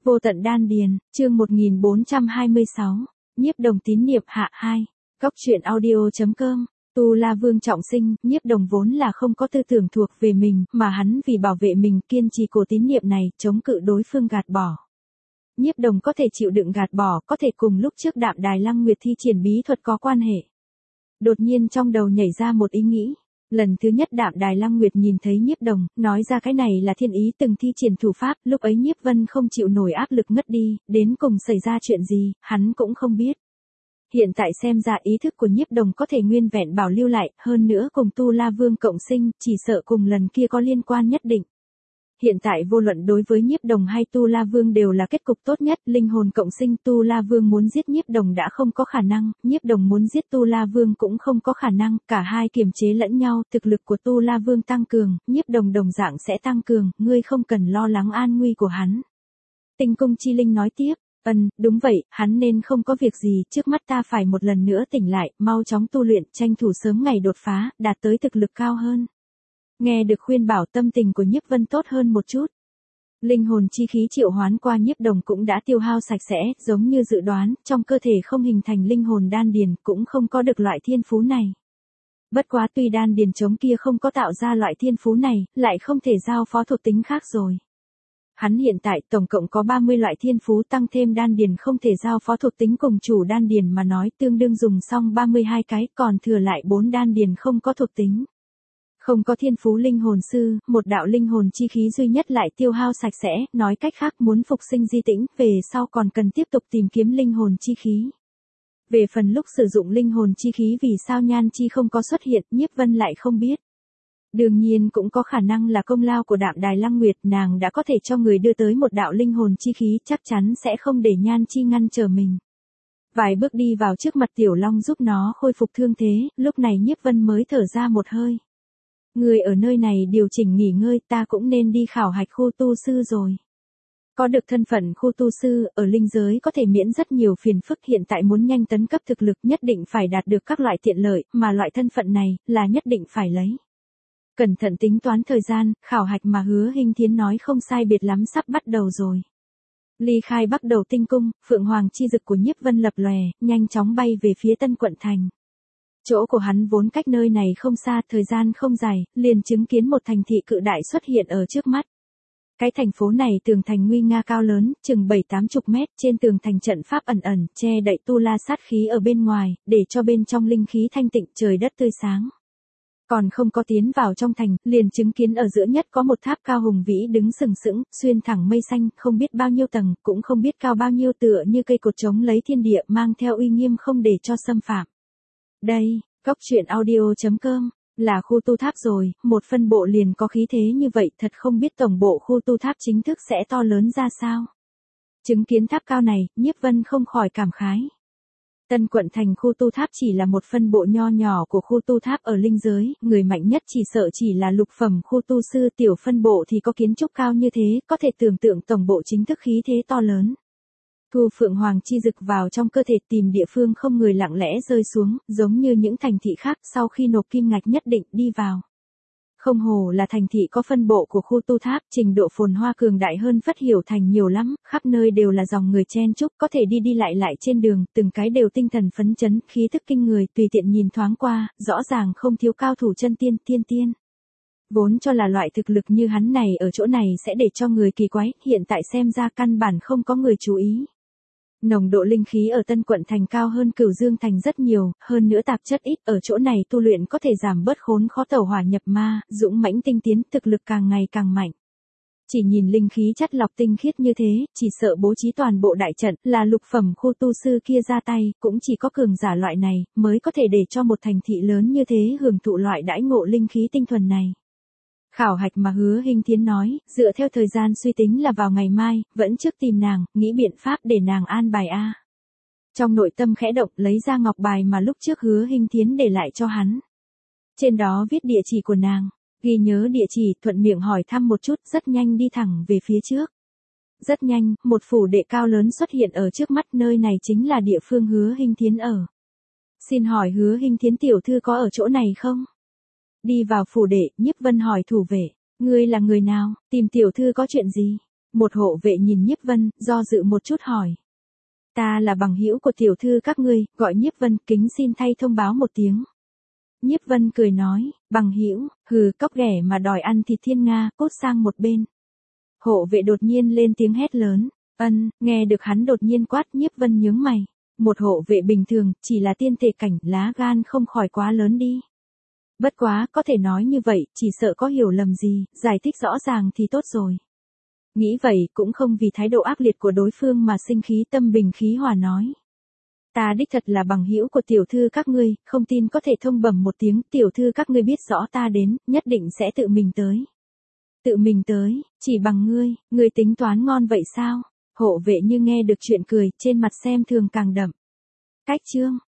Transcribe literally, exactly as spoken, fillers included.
Vô tận đan điền, chương một nghìn bốn trăm hai mươi sáu, Nhiếp Đồng tín niệm hạ hai. Cóc truyện audio.com. Tu La Vương trọng sinh, Nhiếp Đồng vốn là không có tư tưởng thuộc về mình, mà hắn vì bảo vệ mình kiên trì cổ tín niệm này, chống cự đối phương gạt bỏ. Nhiếp Đồng có thể chịu đựng gạt bỏ, có thể cùng lúc trước Đạm Đài Lăng Nguyệt thi triển bí thuật có quan hệ. Đột nhiên trong đầu nhảy ra một ý nghĩ. Lần thứ nhất Đạm Đài Lăng Nguyệt nhìn thấy Nhiếp Đồng, nói ra cái này là thiên ý từng thi triển thủ pháp, lúc ấy Nhiếp Vân không chịu nổi áp lực ngất đi, đến cùng xảy ra chuyện gì, hắn cũng không biết. Hiện tại xem ra ý thức của Nhiếp Đồng có thể nguyên vẹn bảo lưu lại, hơn nữa cùng Tu La Vương cộng sinh, chỉ sợ cùng lần kia có liên quan nhất định. Hiện tại vô luận đối với Nhiếp Đồng hay Tu La Vương đều là kết cục tốt nhất, linh hồn cộng sinh Tu La Vương muốn giết Nhiếp Đồng đã không có khả năng, Nhiếp Đồng muốn giết Tu La Vương cũng không có khả năng, cả hai kiềm chế lẫn nhau, thực lực của Tu La Vương tăng cường, Nhiếp Đồng đồng dạng sẽ tăng cường, ngươi không cần lo lắng an nguy của hắn. Tinh Cung Chi Linh nói tiếp, ân, đúng vậy, hắn nên không có việc gì, trước mắt ta phải một lần nữa tỉnh lại, mau chóng tu luyện, tranh thủ sớm ngày đột phá, đạt tới thực lực cao hơn. Nghe được khuyên bảo tâm tình của Nhiếp Vân tốt hơn một chút. Linh hồn chi khí triệu hoán qua Nhiếp Đồng cũng đã tiêu hao sạch sẽ, giống như dự đoán, trong cơ thể không hình thành linh hồn đan điền, cũng không có được loại thiên phú này. Bất quá tuy đan điền trống kia không có tạo ra loại thiên phú này, lại không thể giao phó thuộc tính khác rồi. Hắn hiện tại tổng cộng có ba mươi loại thiên phú tăng thêm đan điền không thể giao phó thuộc tính cùng chủ đan điền mà nói tương đương dùng xong ba mươi hai cái, còn thừa lại bốn đan điền không có thuộc tính. Không có thiên phú linh hồn sư, một đạo linh hồn chi khí duy nhất lại tiêu hao sạch sẽ, nói cách khác muốn phục sinh di tĩnh, về sau còn cần tiếp tục tìm kiếm linh hồn chi khí. Về phần lúc sử dụng linh hồn chi khí vì sao Nhan Chi không có xuất hiện, Nhiếp Vân lại không biết. Đương nhiên cũng có khả năng là công lao của Đạm Đài Lăng Nguyệt, nàng đã có thể cho người đưa tới một đạo linh hồn chi khí, chắc chắn sẽ không để Nhan Chi ngăn trở mình. Vài bước đi vào trước mặt Tiểu Long giúp nó khôi phục thương thế, lúc này Nhiếp Vân mới thở ra một hơi. Người ở nơi này điều chỉnh nghỉ ngơi, ta cũng nên đi khảo hạch khu tu sư rồi. Có được thân phận khu tu sư, ở linh giới có thể miễn rất nhiều phiền phức, hiện tại muốn nhanh tấn cấp thực lực nhất định phải đạt được các loại tiện lợi, mà loại thân phận này, là nhất định phải lấy. Cẩn thận tính toán thời gian, khảo hạch mà Hứa Hinh Thiến nói không sai biệt lắm sắp bắt đầu rồi. Ly khai bắt đầu tinh cung, Phượng Hoàng chi dực của Nhiếp Vân lập lòe, nhanh chóng bay về phía Tân Quận Thành. Chỗ của hắn vốn cách nơi này không xa, thời gian không dài, liền chứng kiến một thành thị cự đại xuất hiện ở trước mắt. Cái thành phố này tường thành nguy nga cao lớn, chừng bảy tám chục mét, trên tường thành trận pháp ẩn ẩn, che đậy tu la sát khí ở bên ngoài, để cho bên trong linh khí thanh tịnh, trời đất tươi sáng. Còn không có tiến vào trong thành, liền chứng kiến ở giữa nhất có một tháp cao hùng vĩ đứng sừng sững, xuyên thẳng mây xanh, không biết bao nhiêu tầng, cũng không biết cao bao nhiêu, tựa như cây cột chống lấy thiên địa, mang theo uy nghiêm không để cho xâm phạm. Đây, Cóc truyện audio.com, là khu tu tháp rồi, một phân bộ liền có khí thế như vậy, thật không biết tổng bộ khu tu tháp chính thức sẽ to lớn ra sao. Chứng kiến tháp cao này, Nhiếp Vân không khỏi cảm khái. Tân Quận Thành khu tu tháp chỉ là một phân bộ nho nhỏ của khu tu tháp ở linh giới, người mạnh nhất chỉ sợ chỉ là lục phẩm khu tu sư, tiểu phân bộ thì có kiến trúc cao như thế, có thể tưởng tượng tổng bộ chính thức khí thế to lớn. Thu Phượng Hoàng chi dực vào trong cơ thể tìm địa phương không người lặng lẽ rơi xuống, giống như những thành thị khác sau khi nộp kim ngạch nhất định đi vào. Không hồ là thành thị có phân bộ của khu tu tháp, trình độ phồn hoa cường đại hơn Phất Hiểu Thành nhiều lắm, khắp nơi đều là dòng người chen chúc, có thể đi đi lại lại trên đường, từng cái đều tinh thần phấn chấn, khí thức kinh người, tùy tiện nhìn thoáng qua, rõ ràng không thiếu cao thủ chân tiên, tiên tiên. Vốn cho là loại thực lực như hắn này ở chỗ này sẽ để cho người kỳ quái, hiện tại xem ra căn bản không có người chú ý. Nồng độ linh khí ở Tân Quận Thành cao hơn Cửu Dương Thành rất nhiều, hơn nữa tạp chất ít, ở chỗ này tu luyện có thể giảm bớt khốn khó tẩu hỏa nhập ma, dũng mãnh tinh tiến, thực lực càng ngày càng mạnh. Chỉ nhìn linh khí chất lọc tinh khiết như thế, chỉ sợ bố trí toàn bộ đại trận, là lục phẩm khu tu sư kia ra tay, cũng chỉ có cường giả loại này, mới có thể để cho một thành thị lớn như thế hưởng thụ loại đãi ngộ linh khí tinh thuần này. Khảo hạch mà Hứa Hinh Thiến nói, dựa theo thời gian suy tính là vào ngày mai, vẫn trước tìm nàng, nghĩ biện pháp để nàng an bài a. Trong nội tâm khẽ động, lấy ra ngọc bài mà lúc trước Hứa Hinh Thiến để lại cho hắn. Trên đó viết địa chỉ của nàng, ghi nhớ địa chỉ, thuận miệng hỏi thăm một chút, rất nhanh đi thẳng về phía trước. Rất nhanh, một phủ đệ cao lớn xuất hiện ở trước mắt, nơi này chính là địa phương Hứa Hinh Thiến ở. Xin hỏi Hứa Hinh Thiến tiểu thư có ở chỗ này không? Đi vào phủ đệ, Nhiếp Vân hỏi thủ vệ, ngươi là người nào, tìm tiểu thư có chuyện gì? Một hộ vệ nhìn Nhiếp Vân, do dự một chút hỏi. Ta là bằng hữu của tiểu thư các ngươi, gọi Nhiếp Vân, kính xin thay thông báo một tiếng. Nhiếp Vân cười nói, bằng hữu, hừ, cóc ghẻ mà đòi ăn thịt thiên nga, cút sang một bên. Hộ vệ đột nhiên lên tiếng hét lớn, ân, nghe được hắn đột nhiên quát, Nhiếp Vân nhướng mày. Một hộ vệ bình thường, chỉ là tiên thể cảnh, lá gan không khỏi quá lớn đi. Bất quá, có thể nói như vậy, chỉ sợ có hiểu lầm gì, giải thích rõ ràng thì tốt rồi. Nghĩ vậy, cũng không vì thái độ ác liệt của đối phương mà sinh khí, tâm bình khí hòa nói. Ta đích thật là bằng hữu của tiểu thư các ngươi, không tin có thể thông bẩm một tiếng, tiểu thư các ngươi biết rõ ta đến, nhất định sẽ tự mình tới. Tự mình tới, chỉ bằng ngươi, ngươi tính toán ngon vậy sao? Hộ vệ như nghe được chuyện cười, trên mặt xem thường càng đậm. Cách chương,